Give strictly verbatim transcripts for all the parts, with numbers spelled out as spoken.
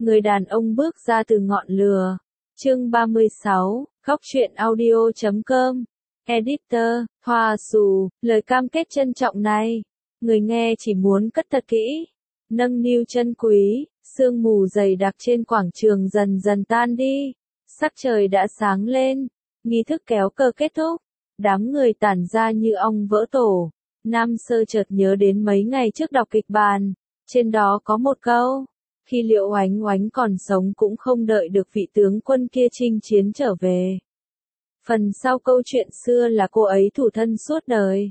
Người đàn ông bước ra từ ngọn lửa. Chương ba mươi sáu, Góc truyện audio chấm com. Editor, Hoa Sù, lời cam kết trân trọng này. Người nghe chỉ muốn cất thật kỹ. Nâng niu chân quý, sương mù dày đặc trên quảng trường dần dần tan đi. Sắc trời đã sáng lên. Nghi thức kéo cờ kết thúc. Đám người tản ra như ong vỡ tổ. Nam Sơ chợt nhớ đến mấy ngày trước đọc kịch bản. Trên đó có một câu. Khi Liễu Oánh Oánh còn sống cũng không đợi được vị tướng quân kia chinh chiến trở về. Phần sau câu chuyện xưa là cô ấy thủ thân suốt đời.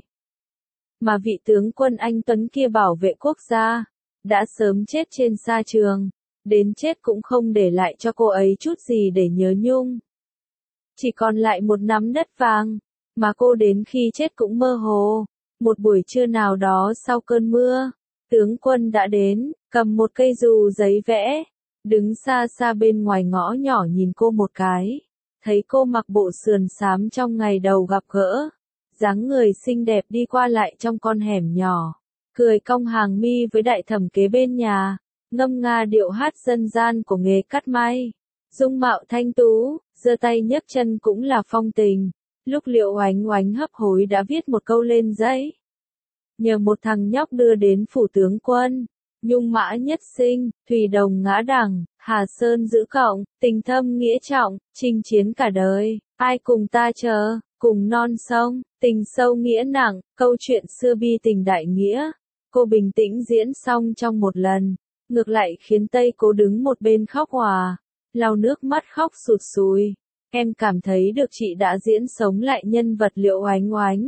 Mà vị tướng quân anh Tuấn kia bảo vệ quốc gia, đã sớm chết trên sa trường, đến chết cũng không để lại cho cô ấy chút gì để nhớ nhung. Chỉ còn lại một nắm đất vàng, mà cô đến khi chết cũng mơ hồ. Một buổi trưa nào đó sau cơn mưa, tướng quân đã đến, cầm một cây dù giấy vẽ, đứng xa xa bên ngoài ngõ nhỏ nhìn cô một cái. Thấy cô mặc bộ sườn xám trong ngày đầu gặp gỡ, dáng người xinh đẹp đi qua lại trong con hẻm nhỏ, cười cong hàng mi với đại thẩm kế bên nhà, ngâm nga điệu hát dân gian của nghề cắt may. Dung mạo thanh tú, giơ tay nhấc chân cũng là phong tình. Lúc Liễu Oánh Oánh hấp hối đã viết một câu lên giấy. Nhờ một thằng nhóc đưa đến phủ tướng quân, nhung mã nhất sinh, thủy đồng ngã đẳng, Hà Sơn giữ cộng, tình thâm nghĩa trọng, chinh chiến cả đời, ai cùng ta chờ, cùng non sông, tình sâu nghĩa nặng, câu chuyện xưa bi tình đại nghĩa. Cô bình tĩnh diễn xong trong một lần, ngược lại khiến Tây Cố đứng một bên khóc òa, lau nước mắt khóc sụt sùi. Em cảm thấy được chị đã diễn sống lại nhân vật Liễu Oánh Oánh.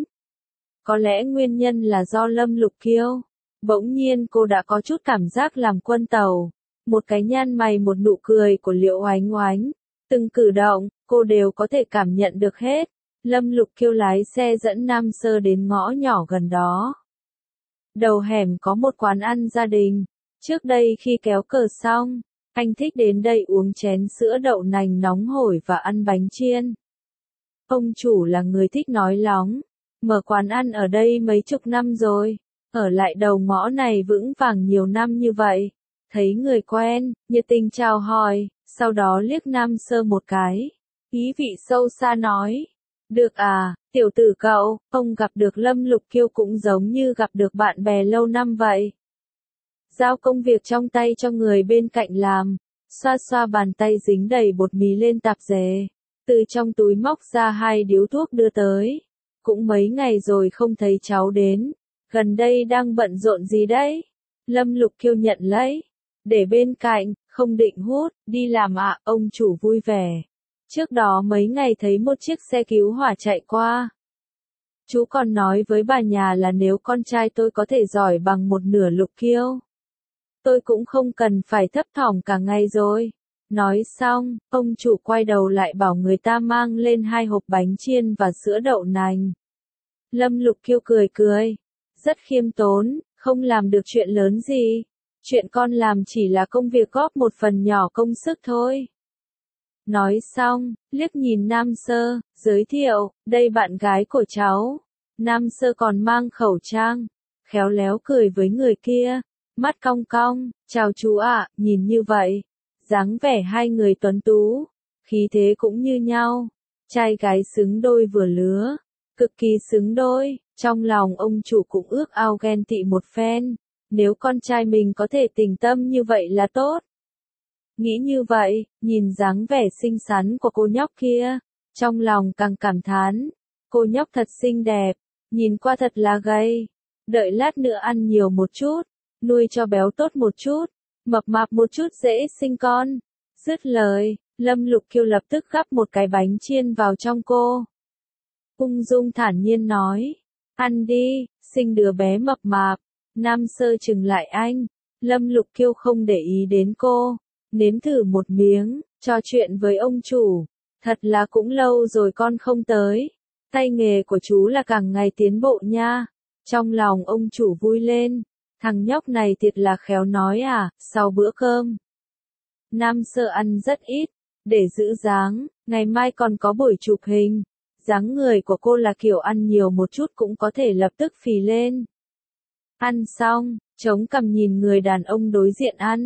Có lẽ nguyên nhân là do Lâm Lục Kiêu. Bỗng nhiên cô đã có chút cảm giác làm quân tàu. Một cái nhăn mày một nụ cười của Liễu Oánh Oánh. Từng cử động, cô đều có thể cảm nhận được hết. Lâm Lục Kiêu lái xe dẫn Nam Sơ đến ngõ nhỏ gần đó. Đầu hẻm có một quán ăn gia đình. Trước đây khi kéo cờ xong, anh thích đến đây uống chén sữa đậu nành nóng hổi và ăn bánh chiên. Ông chủ là người thích nói lóng. Mở quán ăn ở đây mấy chục năm rồi. Ở lại đầu ngõ này vững vàng nhiều năm như vậy. Thấy người quen, nhiệt tình chào hỏi, sau đó liếc Nam Sơ một cái. Ý vị sâu xa nói. Được à, tiểu tử cậu, ông gặp được Lâm Lục Kiêu cũng giống như gặp được bạn bè lâu năm vậy. Giao công việc trong tay cho người bên cạnh làm. Xoa xoa bàn tay dính đầy bột mì lên tạp dề. Từ trong túi móc ra hai điếu thuốc đưa tới. Cũng mấy ngày rồi không thấy cháu đến. Gần đây đang bận rộn gì đấy? Lâm Lục Kiêu nhận lấy. Để bên cạnh, không định hút, đi làm ạ, à, ông chủ vui vẻ. Trước đó mấy ngày thấy một chiếc xe cứu hỏa chạy qua. Chú còn nói với bà nhà là nếu con trai tôi có thể giỏi bằng một nửa Lục Kiêu, tôi cũng không cần phải thấp thỏm cả ngày rồi. Nói xong, ông chủ quay đầu lại bảo người ta mang lên hai hộp bánh chiên và sữa đậu nành. Lâm Lục Kiêu cười cười. Rất khiêm tốn, không làm được chuyện lớn gì. Chuyện con làm chỉ là công việc góp một phần nhỏ công sức thôi. Nói xong, liếc nhìn Nam Sơ, giới thiệu, đây bạn gái của cháu. Nam Sơ còn mang khẩu trang, khéo léo cười với người kia, mắt cong cong, chào chú ạ, nhìn như vậy. Dáng vẻ hai người tuấn tú, khí thế cũng như nhau. Trai gái xứng đôi vừa lứa, cực kỳ xứng đôi. Trong lòng ông chủ cũng ước ao ghen tị một phen. Nếu con trai mình có thể tình tâm như vậy là tốt. Nghĩ như vậy, nhìn dáng vẻ xinh xắn của cô nhóc kia, trong lòng càng cảm thán. Cô nhóc thật xinh đẹp, nhìn qua thật là gầy. Đợi lát nữa ăn nhiều một chút, nuôi cho béo tốt một chút, mập mạp một chút dễ sinh con. Dứt lời, Lâm Lục Kiêu lập tức gắp một cái bánh chiên vào trong cô. Ung dung thản nhiên nói. Ăn đi, sinh đứa bé mập mạp. Nam Sơ chừng lại anh. Lâm Lục Kiêu không để ý đến cô. Nếm thử một miếng, trò chuyện với ông chủ. Thật là cũng lâu rồi con không tới. Tay nghề của chú là càng ngày tiến bộ nha. Trong lòng ông chủ vui lên. Thằng nhóc này thiệt là khéo nói à, sau bữa cơm. Nam Sơ ăn rất ít, để giữ dáng, ngày mai còn có buổi chụp hình. Dáng người của cô là kiểu ăn nhiều một chút cũng có thể lập tức phì lên. Ăn xong, chống cằm nhìn người đàn ông đối diện ăn.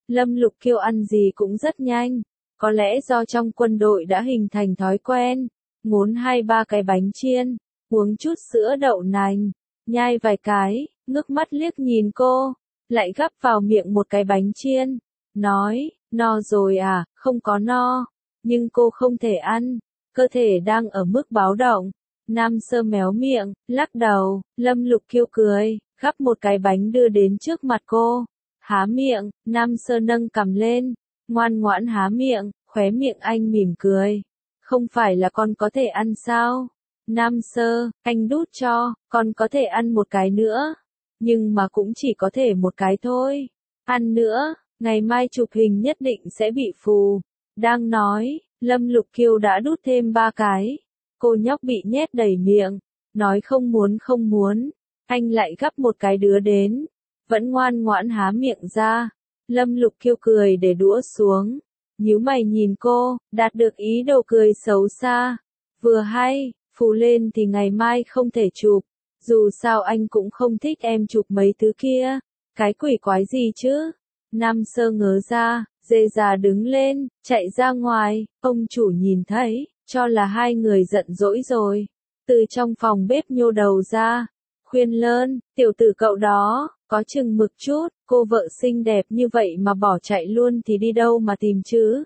Lâm Lục Kiêu ăn gì cũng rất nhanh. Có lẽ do trong quân đội đã hình thành thói quen. Ngốn hai ba cái bánh chiên, uống chút sữa đậu nành, nhai vài cái, ngước mắt liếc nhìn cô, lại gắp vào miệng một cái bánh chiên. Nói, no rồi à, không có no. Nhưng cô không thể ăn, cơ thể đang ở mức báo động. Nam Sơ méo miệng, lắc đầu, Lâm Lục Kiêu cười, gắp một cái bánh đưa đến trước mặt cô. Há miệng, Nam Sơ nâng cằm lên, ngoan ngoãn há miệng, khóe miệng anh mỉm cười. Không phải là con có thể ăn sao? Nam Sơ, anh đút cho, con có thể ăn một cái nữa. Nhưng mà cũng chỉ có thể một cái thôi. Ăn nữa, ngày mai chụp hình nhất định sẽ bị phù. Đang nói, Lâm Lục Kiêu đã đút thêm ba cái. Cô nhóc bị nhét đầy miệng, nói không muốn không muốn. Anh lại gắp một cái đứa đến, vẫn ngoan ngoãn há miệng ra. Lâm Lục Kiêu cười để đũa xuống, nhíu mày nhìn cô, đạt được ý đồ cười xấu xa. Vừa hay, phù lên thì ngày mai không thể chụp. Dù sao anh cũng không thích em chụp mấy thứ kia. Cái quỷ quái gì chứ? Nam Sơ ngớ ra, dê già đứng lên, chạy ra ngoài. Ông chủ nhìn thấy, cho là hai người giận dỗi rồi. Từ trong phòng bếp nhô đầu ra, khuyên lơn, tiểu tử cậu đó, có chừng mực chút, cô vợ xinh đẹp như vậy mà bỏ chạy luôn thì đi đâu mà tìm chứ?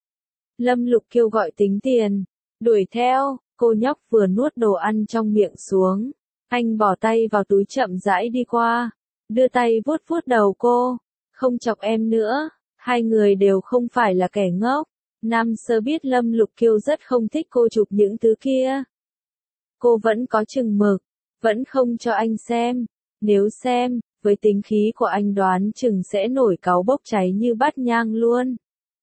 Lâm Lục Kiêu gọi tính tiền, đuổi theo, cô nhóc vừa nuốt đồ ăn trong miệng xuống. Anh bỏ tay vào túi chậm rãi đi qua, đưa tay vuốt vuốt đầu cô, không chọc em nữa, hai người đều không phải là kẻ ngốc. Nam Sơ biết Lâm Lục Kiêu rất không thích cô chụp những thứ kia. Cô vẫn có chừng mực, vẫn không cho anh xem. Nếu xem, với tính khí của anh đoán chừng sẽ nổi cáu bốc cháy như bát nhang luôn.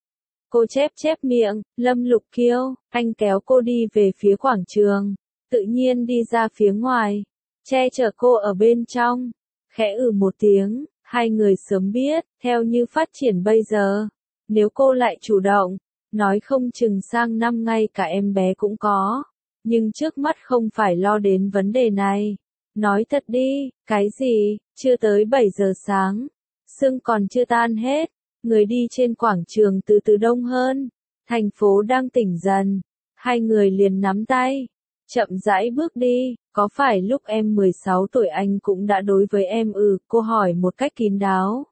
Cô chép chép miệng, Lâm Lục Kiêu, anh kéo cô đi về phía quảng trường, tự nhiên đi ra phía ngoài, che chở cô ở bên trong, khẽ ừ một tiếng, hai người sớm biết, theo như phát triển bây giờ, nếu cô lại chủ động, nói không chừng sang năm ngay cả em bé cũng có, nhưng trước mắt không phải lo đến vấn đề này. Nói thật đi, cái gì, chưa tới bảy giờ sáng, sương còn chưa tan hết, người đi trên quảng trường từ từ đông hơn, thành phố đang tỉnh dần, hai người liền nắm tay, chậm rãi bước đi, có phải lúc em mười sáu tuổi anh cũng đã đối với em ừ, cô hỏi một cách kín đáo.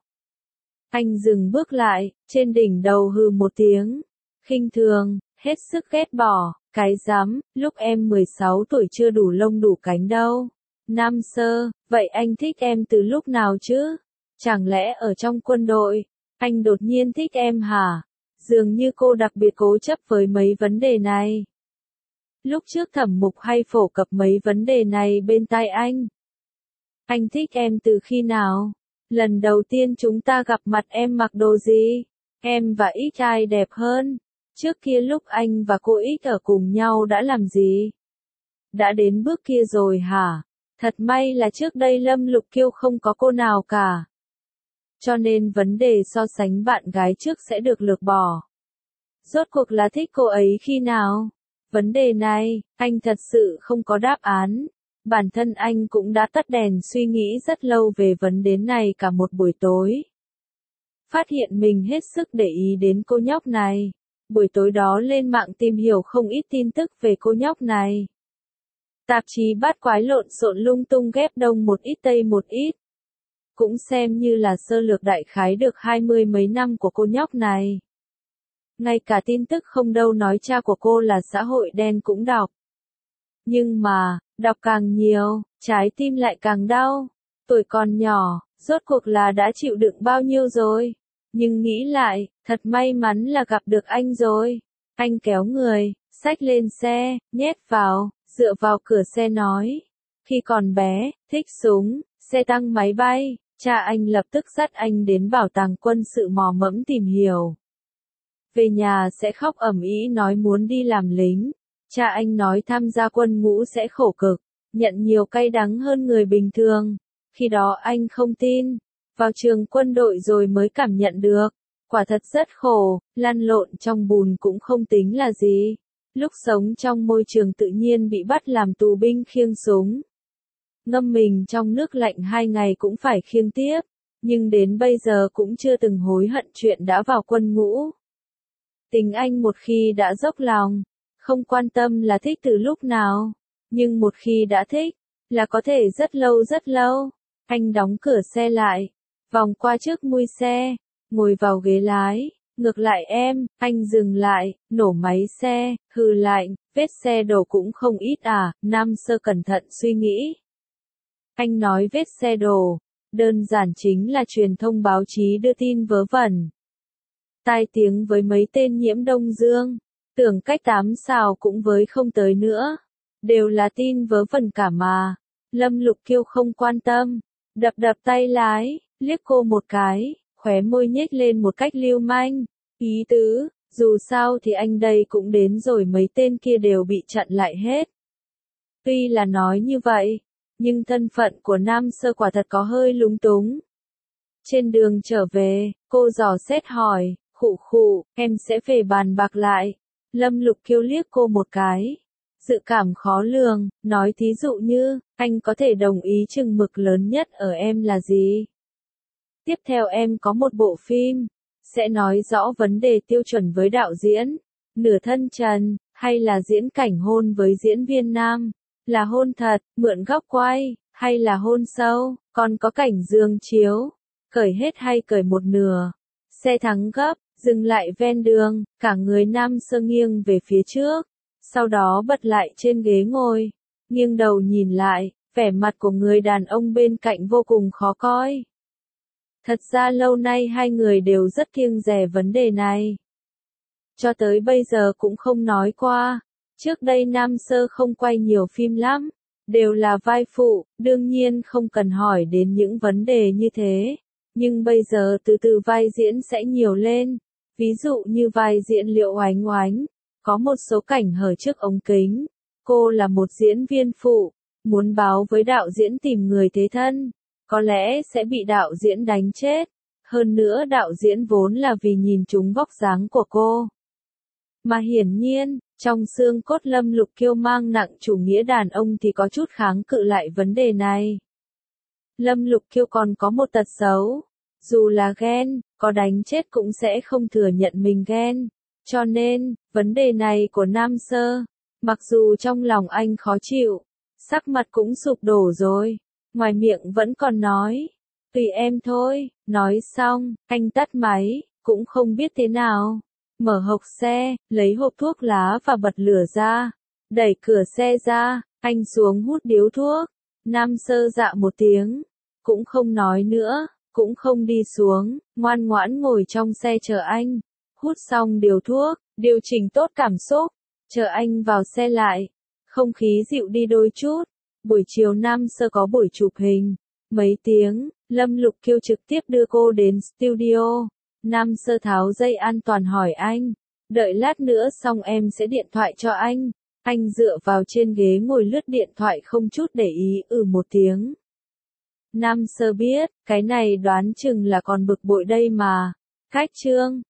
Anh dừng bước lại, trên đỉnh đầu hừ một tiếng, khinh thường, hết sức ghét bỏ, cái dám, lúc em mười sáu tuổi chưa đủ lông đủ cánh đâu. Nam Sơ, vậy anh thích em từ lúc nào chứ? Chẳng lẽ ở trong quân đội, anh đột nhiên thích em hả? Dường như cô đặc biệt cố chấp với mấy vấn đề này. Lúc trước Thẩm Mục hay phổ cập mấy vấn đề này bên tai anh. Anh thích em từ khi nào? Lần đầu tiên chúng ta gặp mặt em mặc đồ gì? Em và X ai đẹp hơn? Trước kia lúc anh và cô X ở cùng nhau đã làm gì? Đã đến bước kia rồi hả? Thật may là trước đây Lâm Lục Kiêu không có cô nào cả. Cho nên vấn đề so sánh bạn gái trước sẽ được lược bỏ. Rốt cuộc là thích cô ấy khi nào? Vấn đề này, anh thật sự không có đáp án. Bản thân anh cũng đã tắt đèn suy nghĩ rất lâu về vấn đề này cả một buổi tối. Phát hiện mình hết sức để ý đến cô nhóc này. Buổi tối đó lên mạng tìm hiểu không ít tin tức về cô nhóc này. Tạp chí bát quái lộn xộn lung tung ghép đông một ít tây một ít. Cũng xem như là sơ lược đại khái được hai mươi mấy năm của cô nhóc này. Ngay cả tin tức không đâu nói cha của cô là xã hội đen cũng đọc. Nhưng mà, đọc càng nhiều, trái tim lại càng đau. Tuổi còn nhỏ, rốt cuộc là đã chịu đựng bao nhiêu rồi. Nhưng nghĩ lại, thật may mắn là gặp được anh rồi. Anh kéo người, xách lên xe, nhét vào, dựa vào cửa xe nói. Khi còn bé, thích súng, xe tăng máy bay, cha anh lập tức dắt anh đến bảo tàng quân sự mò mẫm tìm hiểu. Về nhà sẽ khóc ầm ĩ nói muốn đi làm lính. Cha anh nói tham gia quân ngũ sẽ khổ cực, nhận nhiều cay đắng hơn người bình thường. Khi đó anh không tin, vào trường quân đội rồi mới cảm nhận được. Quả thật rất khổ, lăn lộn trong bùn cũng không tính là gì. Lúc sống trong môi trường tự nhiên bị bắt làm tù binh khiêng súng. Ngâm mình trong nước lạnh hai ngày cũng phải khiêng tiếp. nhưng đến bây giờ cũng chưa từng hối hận chuyện đã vào quân ngũ. Tính anh một khi đã dốc lòng, không quan tâm là thích từ lúc nào, nhưng một khi đã thích, là có thể rất lâu rất lâu. Anh đóng cửa xe lại, vòng qua trước mui xe, ngồi vào ghế lái. Ngược lại em, anh dừng lại, nổ máy xe, hừ lạnh, vết xe đổ cũng không ít à, Nam Sơ cẩn thận suy nghĩ. Anh nói vết xe đổ, đơn giản chính là truyền thông báo chí đưa tin vớ vẩn. Tai tiếng với mấy tên nhiễm Đông Dương, tưởng cách tám xào cũng với không tới nữa. Đều là tin vớ vẩn cả mà. Lâm Lục Kiêu không quan tâm, đập đập tay lái, liếc cô một cái, khóe môi nhếch lên một cách lưu manh. Ý tứ, dù sao thì anh đây cũng đến rồi mấy tên kia đều bị chặn lại hết. Tuy là nói như vậy, nhưng thân phận của Nam Sơ quả thật có hơi lúng túng. Trên đường trở về, cô dò xét hỏi, khụ khụ, em sẽ về bàn bạc lại. Lâm Lục Kiêu liếc cô một cái. Dự cảm khó lường, nói thí dụ như, anh có thể đồng ý chừng mực lớn nhất ở em là gì? Tiếp theo em có một bộ phim, sẽ nói rõ vấn đề tiêu chuẩn với đạo diễn, nửa thân trần, hay là diễn cảnh hôn với diễn viên nam, là hôn thật, mượn góc quay, hay là hôn sâu, còn có cảnh giường chiếu, cởi hết hay cởi một nửa. Xe thắng gấp, dừng lại ven đường, cả người Nam Sơ nghiêng về phía trước, sau đó bật lại trên ghế ngồi, nghiêng đầu nhìn lại, vẻ mặt của người đàn ông bên cạnh vô cùng khó coi. Thật ra lâu nay hai người đều rất kiêng dè vấn đề này. Cho tới bây giờ cũng không nói qua. Trước đây Nam Sơ không quay nhiều phim lắm, đều là vai phụ, đương nhiên không cần hỏi đến những vấn đề như thế. Nhưng bây giờ từ từ vai diễn sẽ nhiều lên. Ví dụ như vai diễn Liễu Oánh Oánh, có một số cảnh hở trước ống kính. Cô là một diễn viên phụ, muốn báo với đạo diễn tìm người thế thân. Có lẽ sẽ bị đạo diễn đánh chết. Hơn nữa đạo diễn vốn là vì nhìn trúng vóc dáng của cô. Mà hiển nhiên, trong xương cốt Lâm Lục Kiêu mang nặng chủ nghĩa đàn ông thì có chút kháng cự lại vấn đề này. Lâm Lục Kiêu còn có một tật xấu. Dù là ghen, có đánh chết cũng sẽ không thừa nhận mình ghen. Cho nên, vấn đề này của Nam Sơ, mặc dù trong lòng anh khó chịu, sắc mặt cũng sụp đổ rồi. Ngoài miệng vẫn còn nói, tùy em thôi, nói xong, anh tắt máy, cũng không biết thế nào. Mở hộc xe, lấy hộp thuốc lá và bật lửa ra, đẩy cửa xe ra, anh xuống hút điếu thuốc. Nam Sơ dạ một tiếng, cũng không nói nữa, cũng không đi xuống, ngoan ngoãn ngồi trong xe chờ anh. Hút xong điếu thuốc, điều chỉnh tốt cảm xúc, chờ anh vào xe lại, không khí dịu đi đôi chút. Buổi chiều Nam Sơ có buổi chụp hình, mấy tiếng, Lâm Lục Kiêu trực tiếp đưa cô đến studio. Nam Sơ tháo dây an toàn hỏi anh, đợi lát nữa xong em sẽ điện thoại cho anh. Anh dựa vào trên ghế ngồi lướt điện thoại không chút để ý, ừ một tiếng. Nam Sơ biết, cái này đoán chừng là còn bực bội đây mà. Cách chương